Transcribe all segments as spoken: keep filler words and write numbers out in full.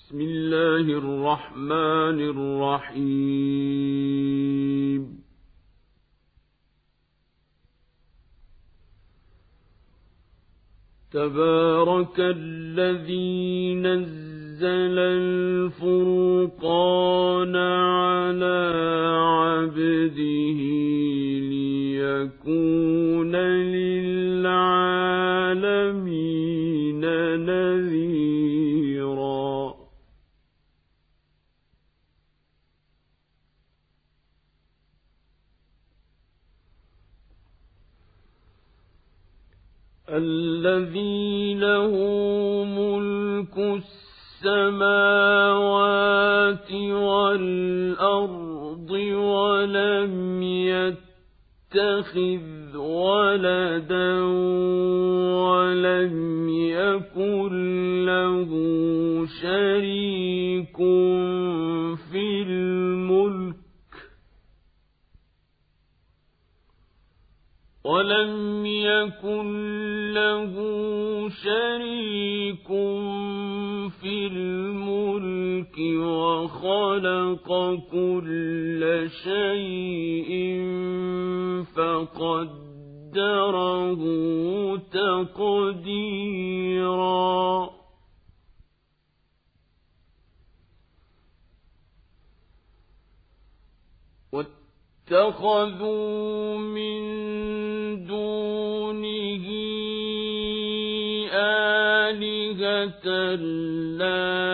بسم الله الرحمن الرحيم تبارك الذي نزل الفرقان على عبده ليكون للعالمين نذيرا الذي له ملك السماوات والأرض ولم يتخذ ولدا ولم يكن له شريك في الملك ولم يكن له شريك في الملك وخلق كل شيء فقدره تقديرا واتخذوا من دونه آلهة لا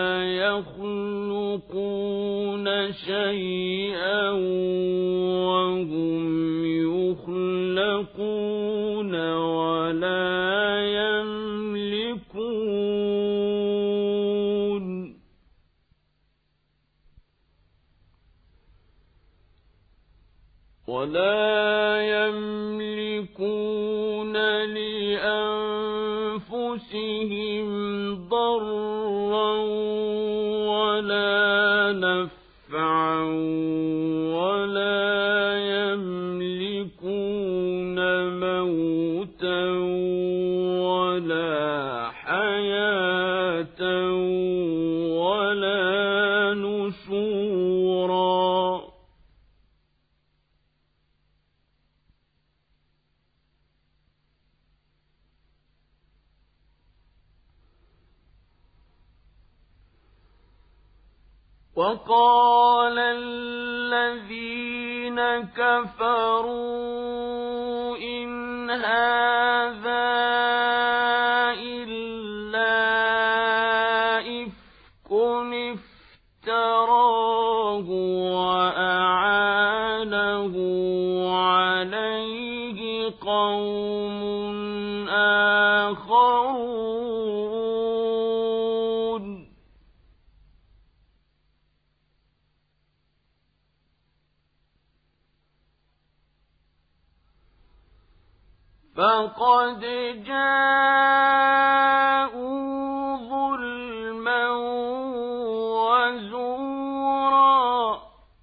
يخلقون شيئا وهم يخلقون ولا يملكون ولا يملكون لأنفسهم ضرا ولا نفعا ولا يملكون موتا ولا حياة ولا نشورا وقال الذين كفروا إن هذا إلا إفك افتراه وأعانه عليه قوم آخرون فقد جاءوا ظلما وزورا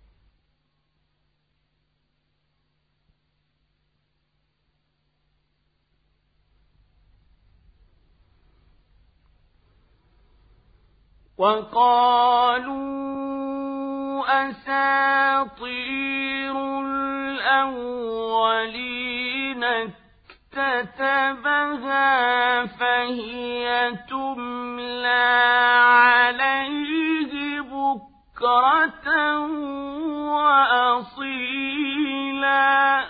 وقالوا أساطير الأولين اكتتبها فهي تملى عليه بكرة وأصيلا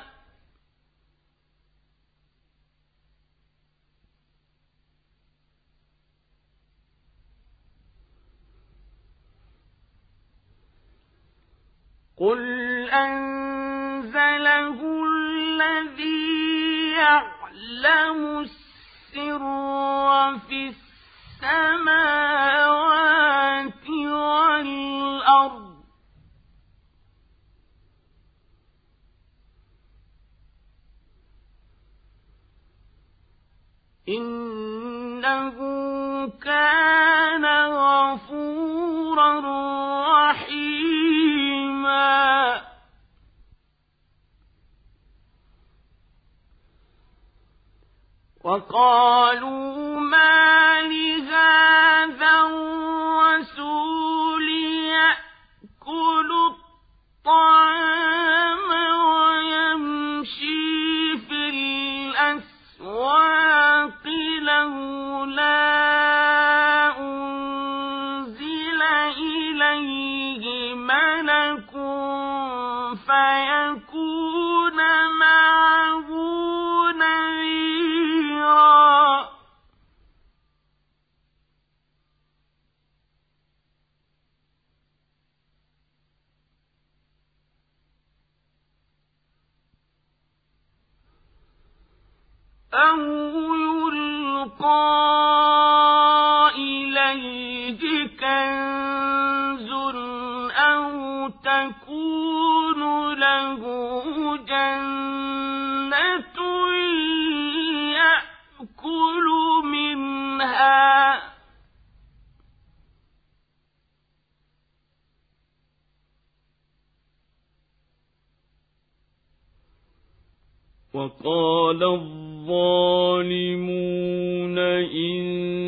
قل أنزله الذي يعلم السر في السماوات والأرض إنه كان غفورا رحيما وقالوا ما لهذا الرسول أو يلقى إليه كنز أو تكون له جنة يأكل منها وقال الظالمون إن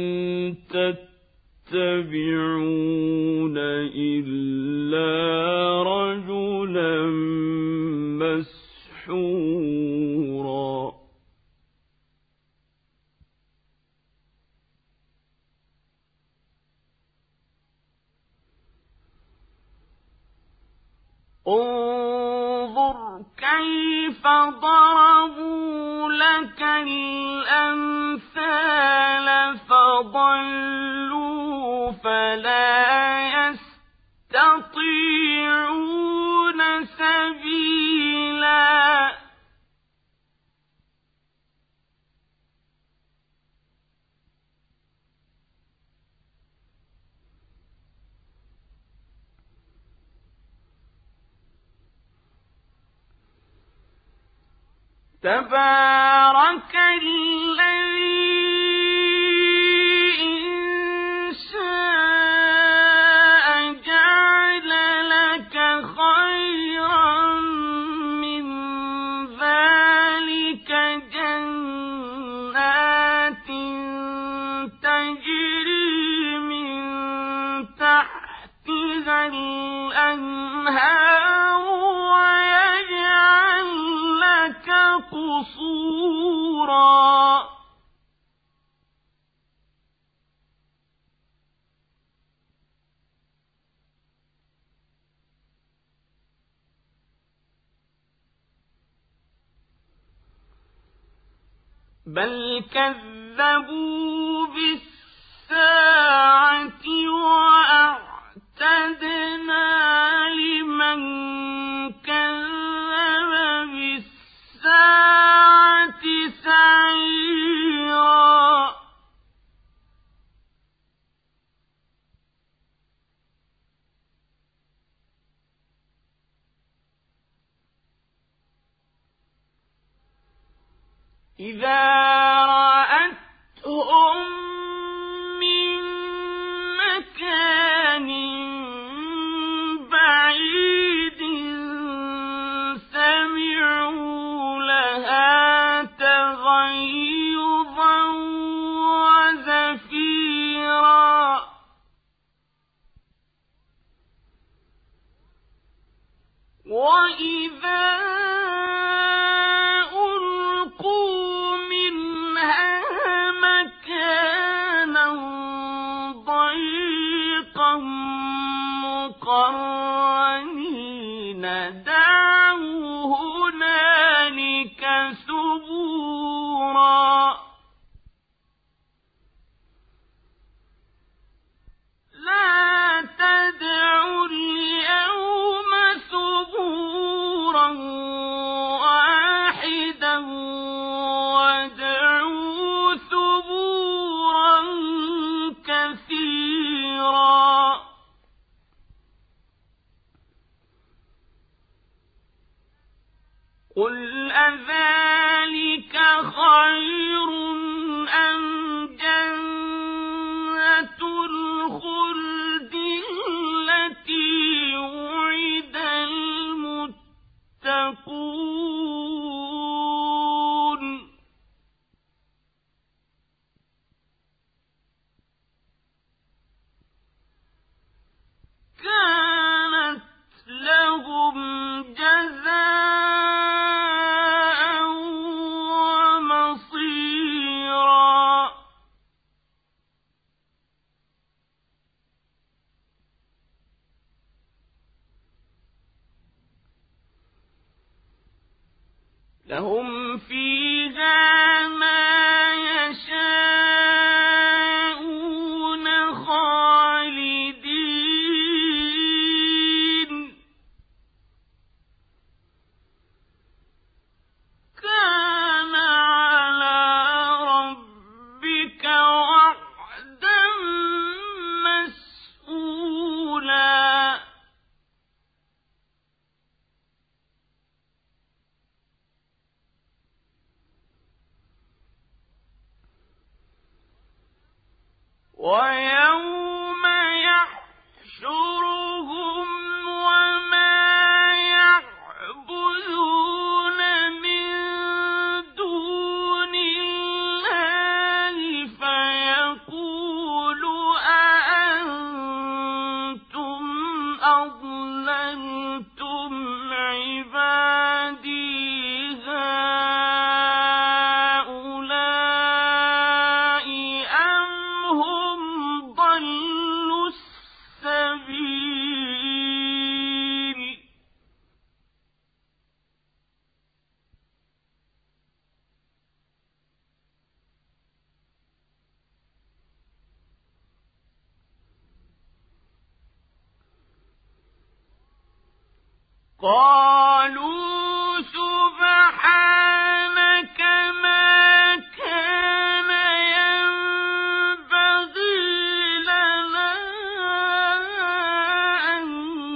تتبعون إلا رجلا مسحورا انظر كيف ضربوا لك الأمثال فضلوا فلا يستطيعون سبيلا تبارك الذي إن شاء جعل لك خيرا من ذلك جنات تجري من تحتها الأنهار ويجعل لك قصورا بل كذبوا بالساعة وأعتدنا لمن كذب بالساعة سعيرا إذا رأتهم من مكان بعيد سمعوا لها تغيظا وزفيرا وإذا مقرنين دعوا هنالك ثبورا لا تدعوا اليوم ثبورا واحدا وادعوا ثبورا كثيرا قل أذلك خير أم جنة الخلد التي وعد المتقون كانت لهم جزاء ومصيرا لهم فيها ما يشاءون خالدين كان على قالوا سبحانك ما كان ينبغي لنا أن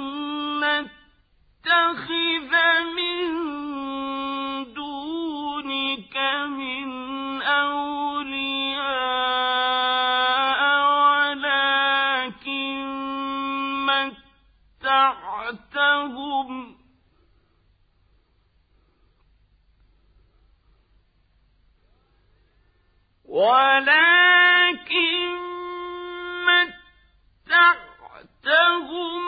نتخذ من دونك من أولياء ولكن متعتهم ولكن متعتهم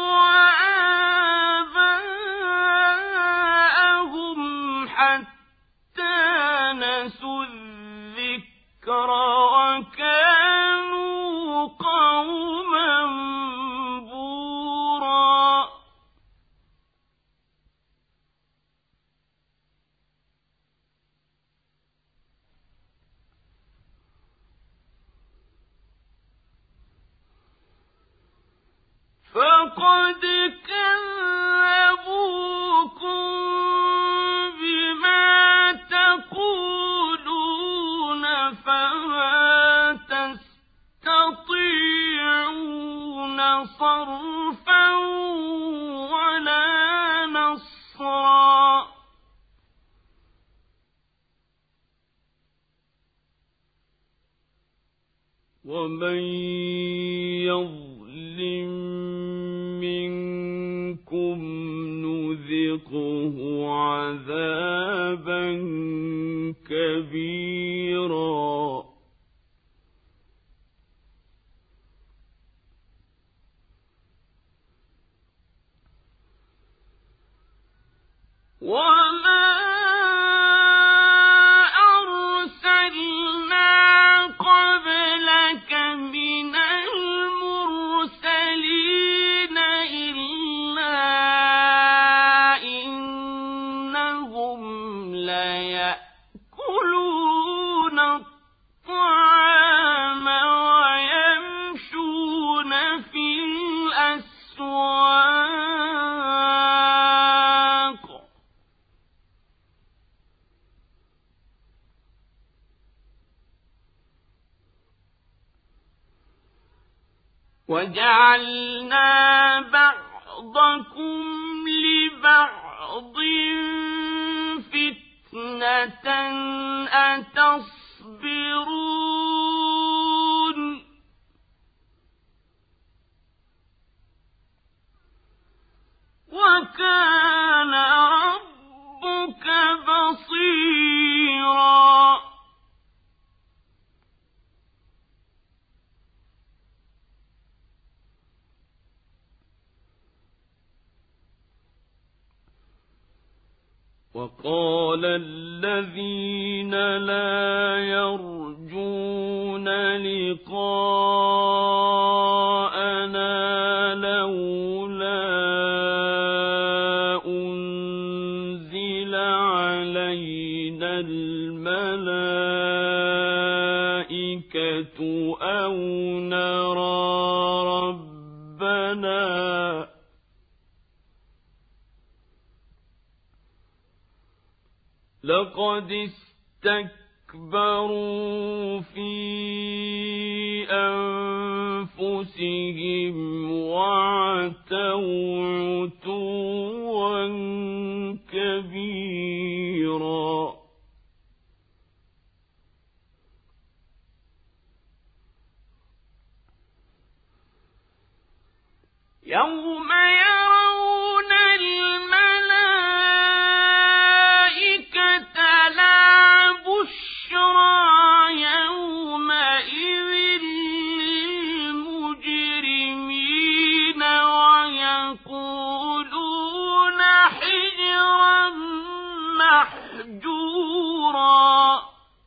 وآباءهم حتى نسوا الذكر وكانوا قوما بورا فقد كذبوكم بما تقولون فما تستطيعون صرفا ولا نصرا ومن يظلم منكم نذقه عذابا كبيرا وما أرسلنا قبلك من المرسلين إلا إنهم ليأكلون الطعام ويمشون في الأسواق وجعلنا بعضكم لبعض فتنة أتصبرون وكان ربك بصيرا وقال الذين لا يرجون لقاءنا لولا أنزل علينا الملائكة أو نرى ربنا لقد استكبروا في أنفسهم وعتوا عتوا كبيرا يوم يرون الملائكة لا بشرى يومئذ للمجرمين ويقولون حجرا محجورا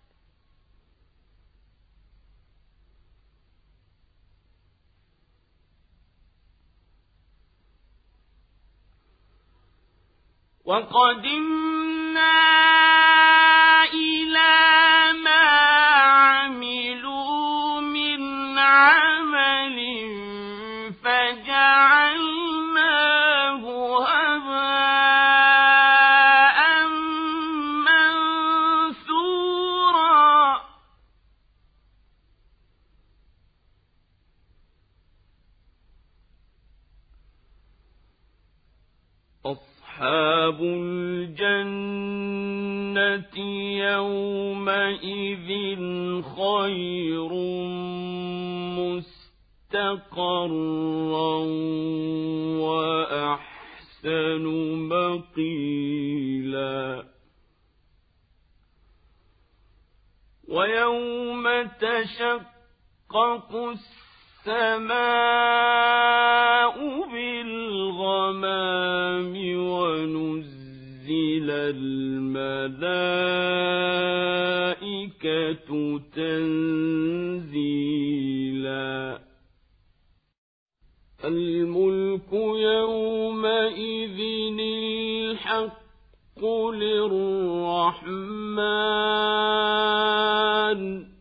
وقدمنا إلى ما عملوا من عمل فجعلناه هباء أصحاب الجنة يومئذ خير مستقرا وأحسن مقيلا ويوم تشقق السماء بالغمام ونزل الملائكة تنزيلا الملك يومئذ الحق للرحمن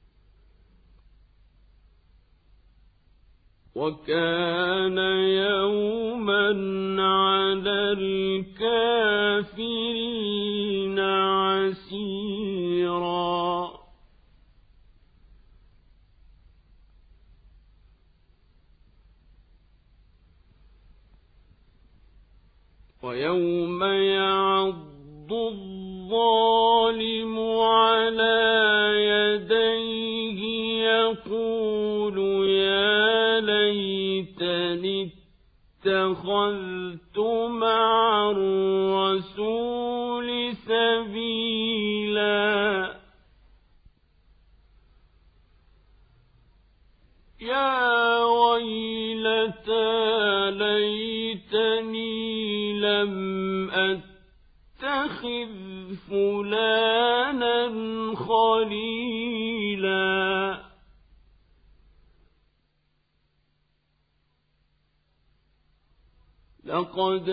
وكان يوما على الكافرين عسيرا ويوم يعض الظالم على يديه يقول يا ليتني اتخذت مع الرسول سبيلا يا ويلتى ليتني لم أتخذ فلانا خليلا لقد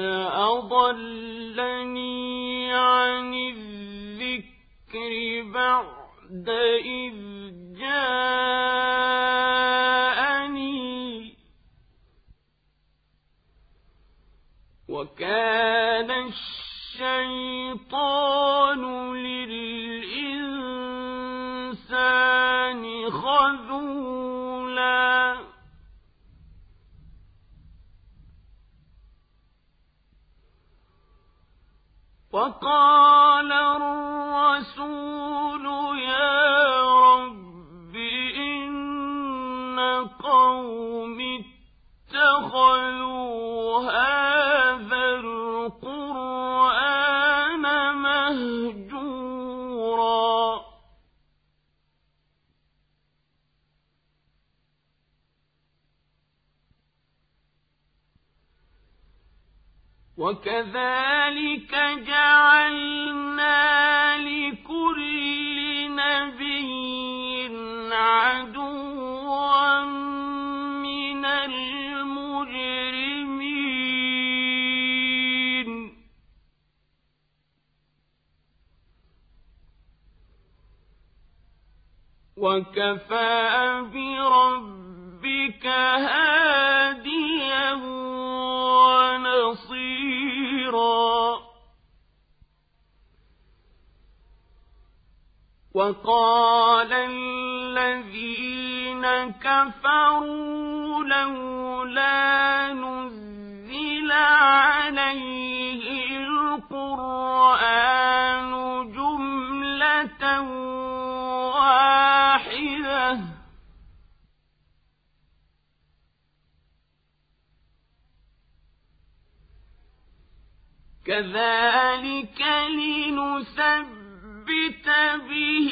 أضلني عن الذكر بعد إذ جاءني وكان الشيطان للإنسان خذولا وقال الرسول يا رب إن قوم اتخذوا هذا القرآن مهجورا وكذلك جعلنا لكل نبي عدوا من المجرمين وكفى بربك هاديا ونصيرا وقال الذين كفروا لولا نزل عليه القرآن جملة واحدة كذلك لنثبت به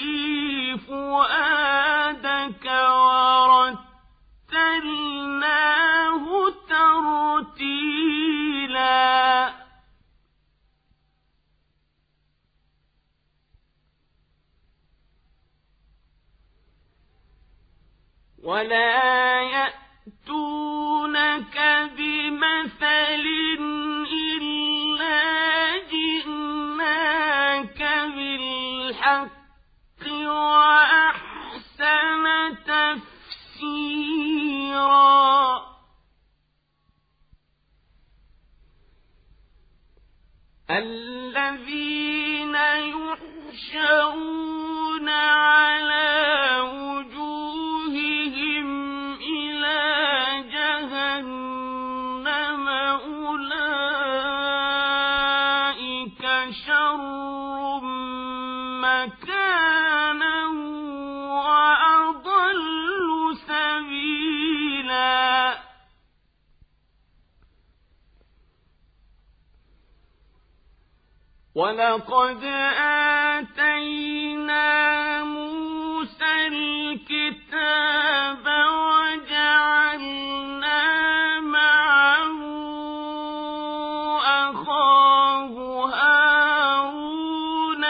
فؤادك ورتلناه ترتيلا ولا يأتونك بمثل إلا جئناك بالحق وأحسن تفسيرا الذين يحشرون على وجوههم إلى جهنم أولئك مكانا وأضل سبيلا ولقد آتينا موسى الكتاب وجعلنا معه أخاه هارون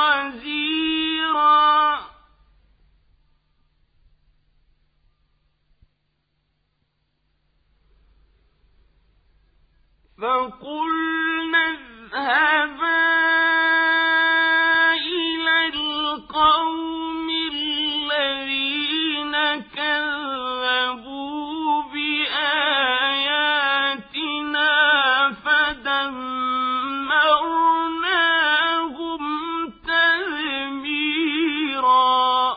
وزيرا فقلنا اذهبا إلى القوم الذين كذبوا بآياتنا فدمرناهم تدميرا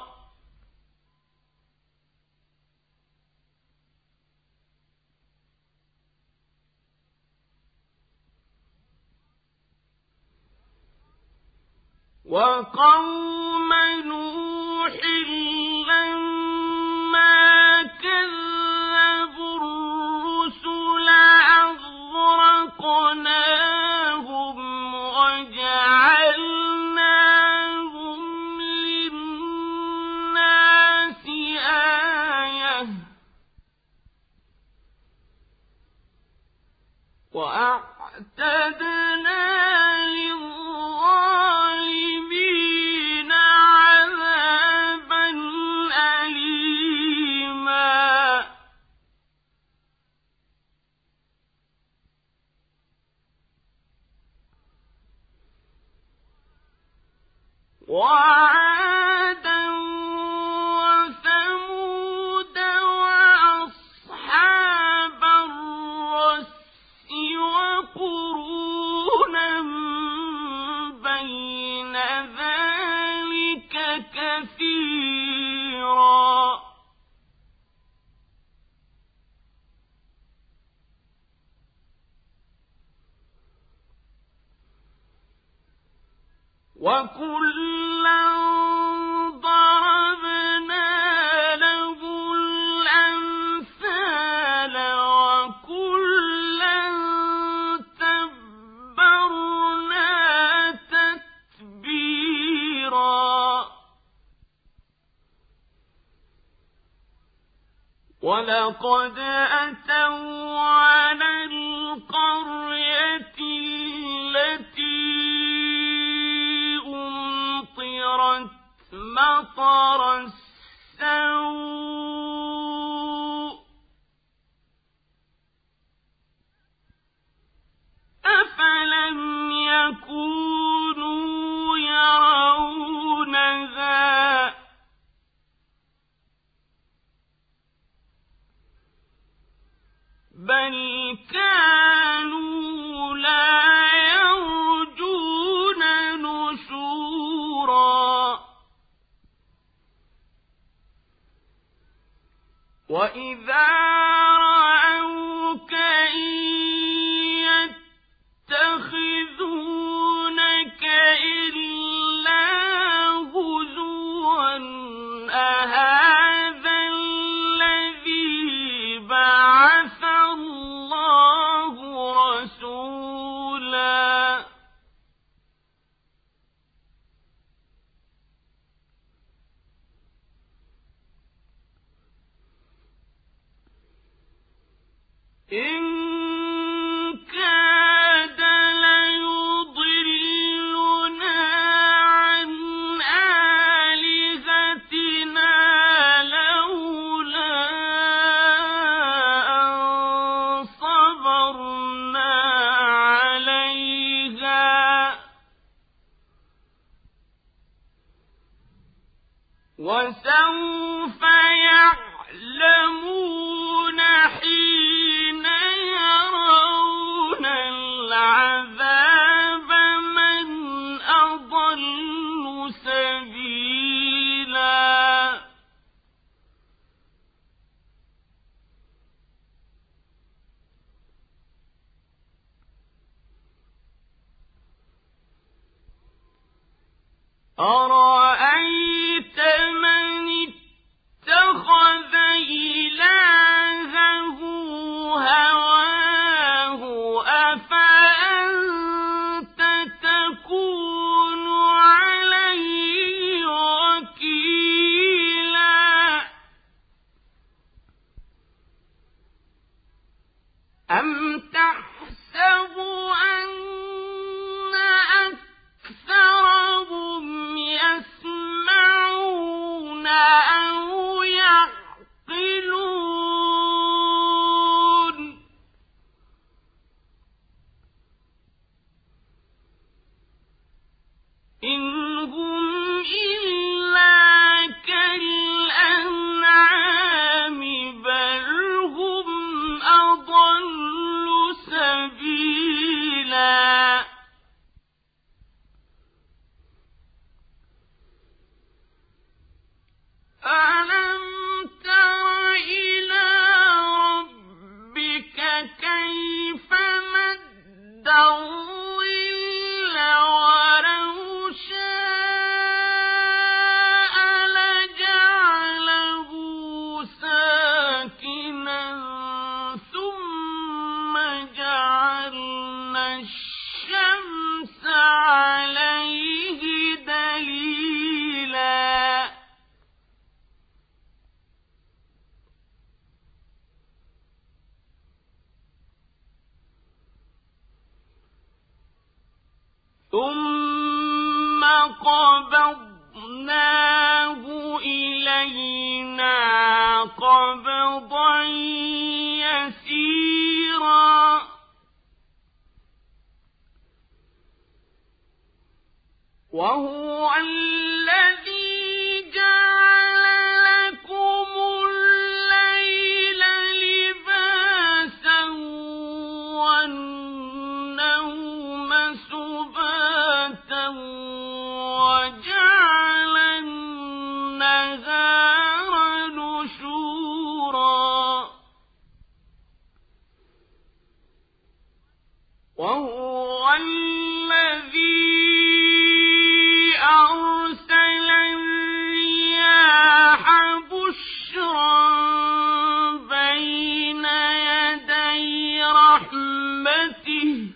وقوم نوح لما كذبوا الرسل أغرقناهم وجعلناهم للناس آية وأعتدنا للظالمين عذابا أليما وعادا وثمود وأصحاب الرس وقرونا بين ذلك كثيرا وكلا ضربنا له الأمثال وكلا تبرنا تتبيرا ولقد أتوا على القرية التي أمطرت مطر السوء أفلم يكونوا يرونها بل كانوا لا يرجون نشورا وإذا رأوك إن يتخذونك إلا هزوا أهذا الذي بعث الله رسولا إن كاد ليضلنا عن آلهتنا لولا أن أرأيت من اتخذ إلهه هواه أفأنت تكون عليه وكيلا أم تحسب أن أكثرهم يسمعون أو يعقلون إن هم إلا كالأنعام بل هم أضل سبيلا ألم تر إلى ربك كيف مد الظل ولو شاء لجعله ساكنا ثم جعلنا الشمس عليه دليلا ثم قبضناه إلينا قبضا يسيرا وهو الذي جعل لكم الليل لباسا والنوم سباتا وجعل النهار نشورا وهو الذي أرسل الرياح بشرا بين يدي رحمته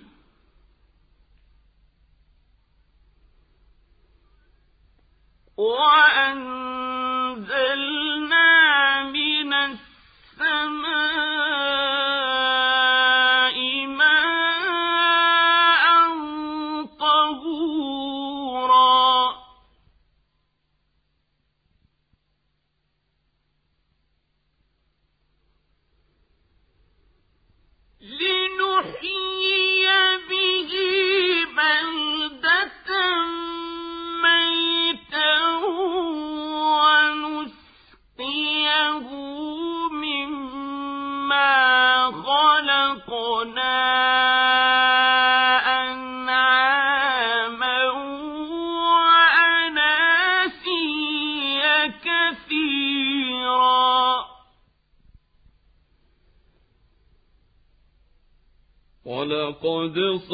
وأنزلنا من السماء ماء طهورا لنحيي به بلدة ميتا ونسقيه مما خلقنا أنعاما وأناسيا كثيرا ولقد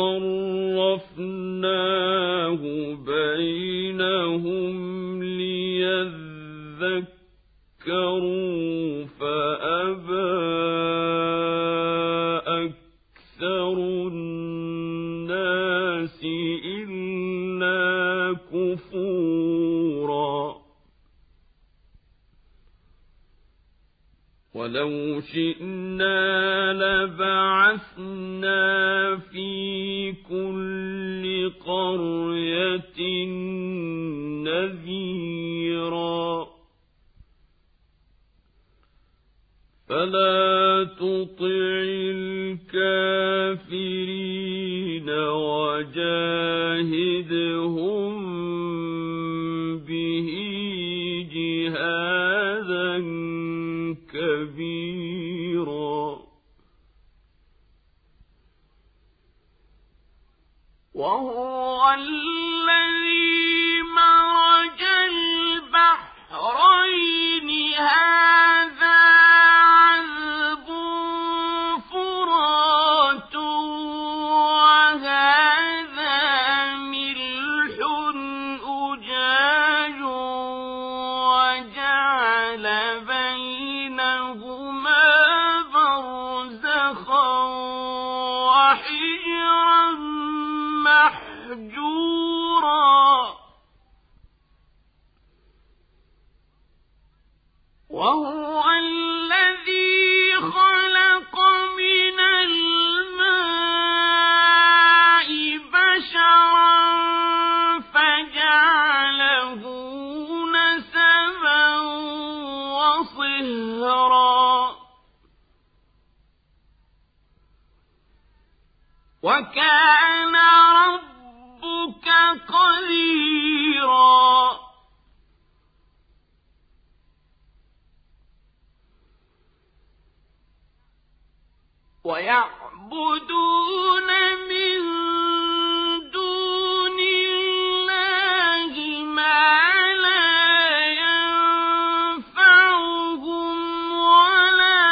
صرفناه بينهم ليذكروا فأبى أكثر الناس إلا كفورا ولو شئنا لبعثنا في كل قرية نذيرا فلا تطع الكافرين وجاهدهم به جهادا كبيرا وهو الذي مرج البحرين هذا عذب فرات وهذا ملح أجاج وكان ربك قديرا ويعبدون من دون الله ما لا ينفعهم ولا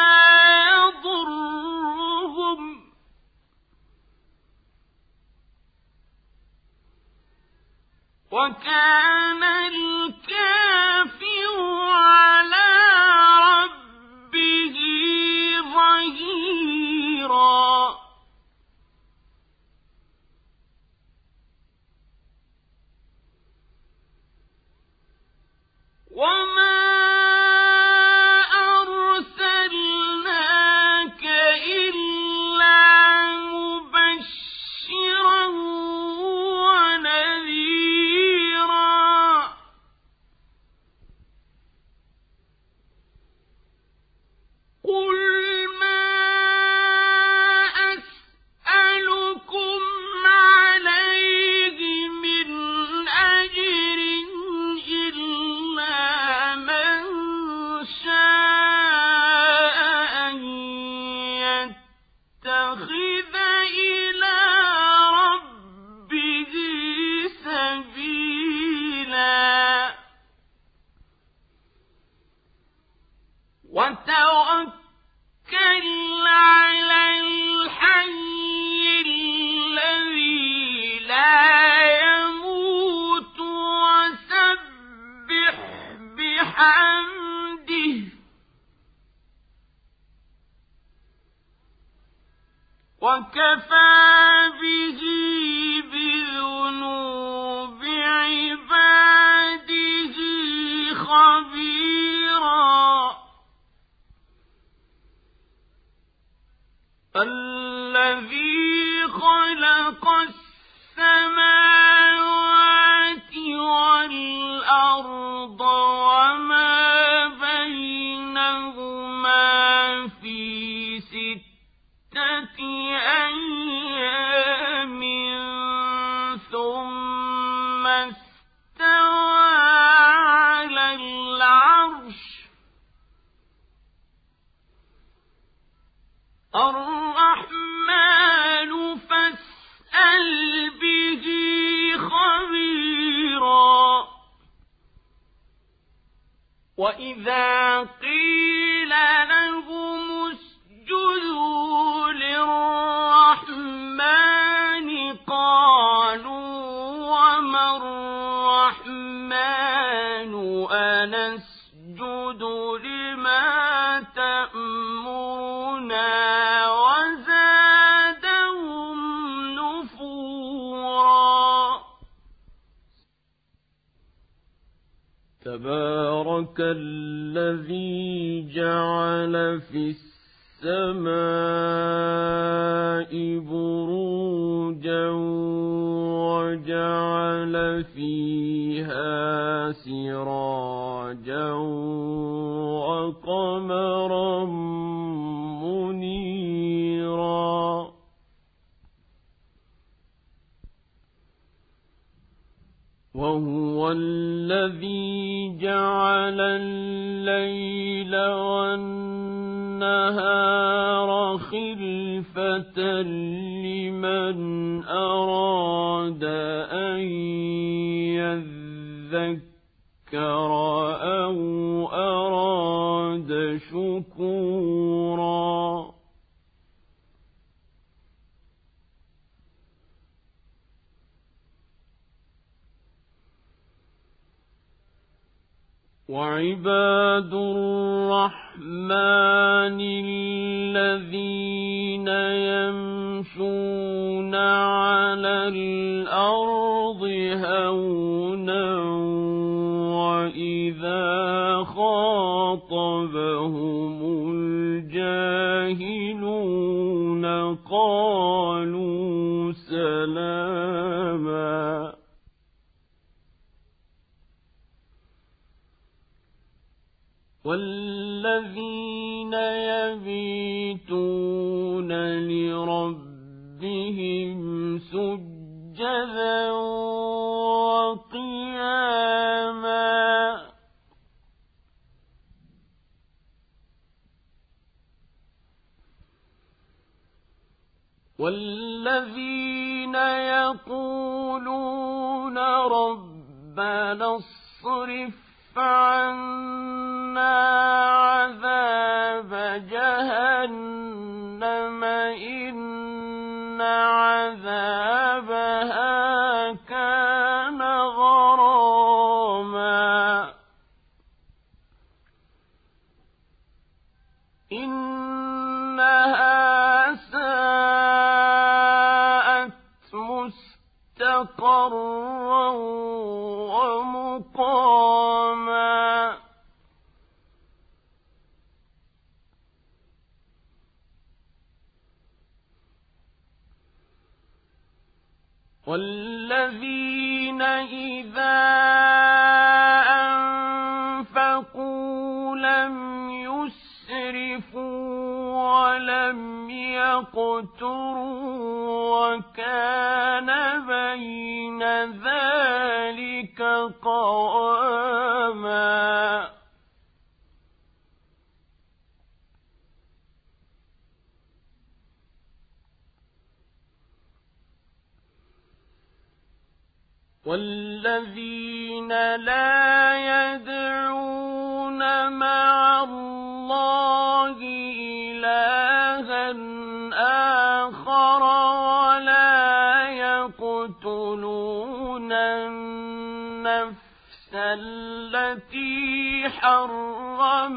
يضرهم وكان الكافر على ربه ظهيرا وما أرسلناك إلا مبشرا ونذيرا قل ما أسألكم عليه من أجر إلا من شاء أن يتخذ إلى ربه سبيلا وتوكل على الحي الذي لا يموت وسبح بحمده وكفى به بذنوب عباده خبيرا الذي خلق السماوات والأرض وما بينهما في ستة أيام ثم استوى على العرش الرحمن فاسأل به خبيرا وإذا قيل لهم اسجدوا للرحمن قالوا وما الرحمن أنسجد لما تأمرنا وزادهم نفورا تبارك الذي جعل في السماء بروجا وجعل فيها سراجا وقمرا منيرا وهو الذي جعل الليل والنهار خلفة لمن أراد أن يذكر أو أراد شكورا وعباد الرحمن الذين يمشون على الأرض هونا وإذا خاطبهم الجاهلون قالوا سلاما والذين يبيتون لربهم ربهم سجدا وقياما والذين يقولون ربنا اصرف عنا عذاب جهنم إن عذابها كان غراما إنها ساءت مستقرا ومقاما والذين إذا أنفقوا لم يسرفوا ولم يقتروا وكان بين ذلك قواما والذين لا يدعون مع الله إلها آخر ولا يقتلون النفس التي حرم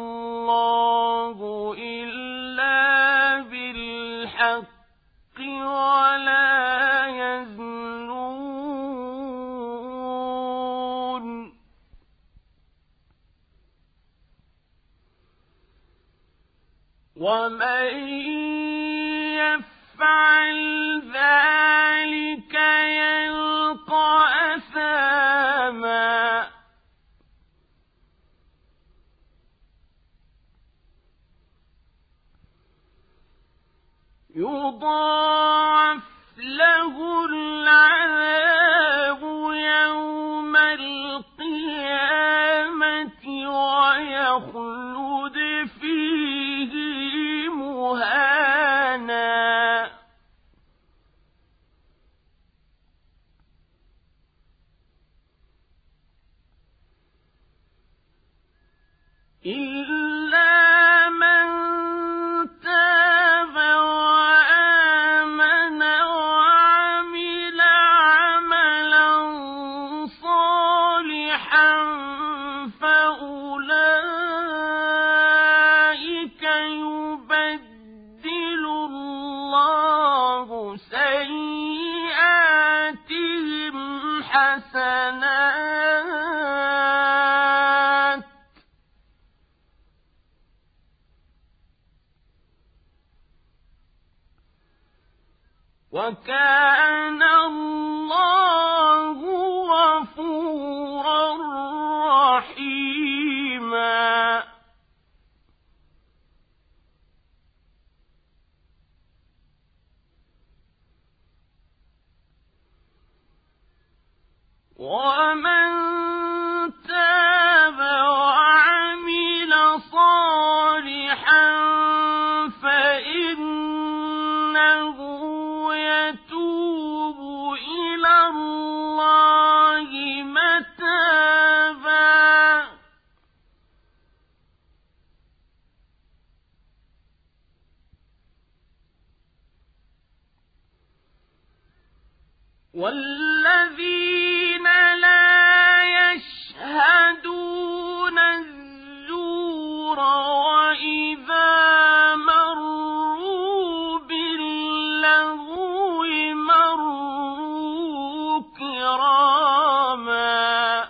الله إلا بالحق ولا يزنون ومن يفعل ذلك يلقى أثاما يضاعف له العذاب يوم القيامة ويخلد فيه مهانا إلا من تاب وآمن وعمل عملا صالحا فأولئك يبدل الله سيئاتهم حسنات وكان الله غفورا رحيما ومن تاب وعمل صالحا فإنه يتوب إلى الله متابا والذين لا يشهدون الزور وإذا مروا باللغو مروا كراما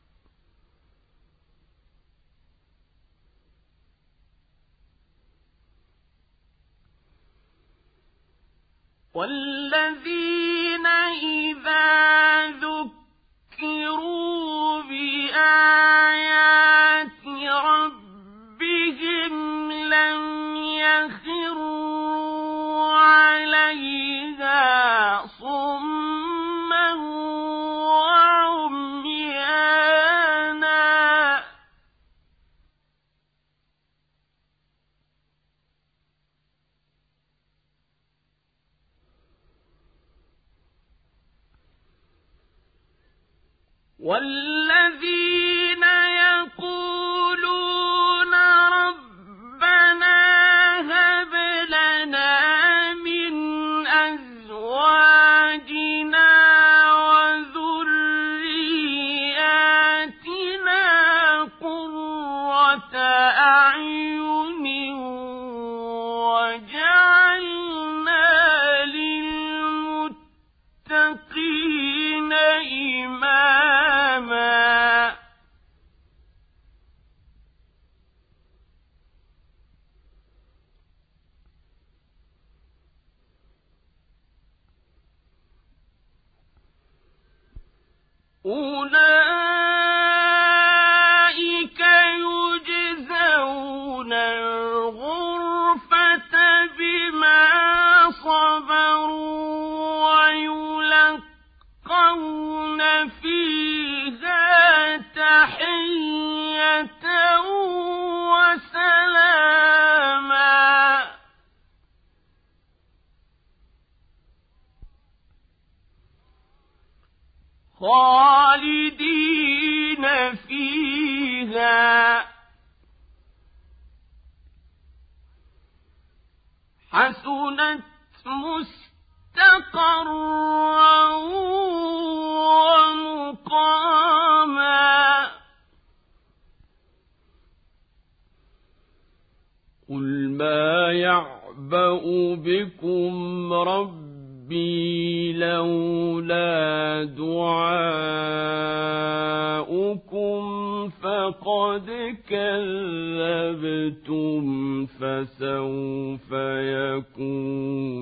والذين إذا ذكروا بآيات ربهم لم يخروا عليها والذين يقولون ربنا هب لنا من أزواجنا وذرياتنا قرة أعين وجعلنا للمتقين إماما أولئك يجزون الغرفة بما صبروا ويلقون فيها تحية وسلاما خالدين فيها حسنت مستقرا ومقاما قل ما يعبأ بكم ربي ربي لولا دعاؤكم فقد كذبتم فسوف يكون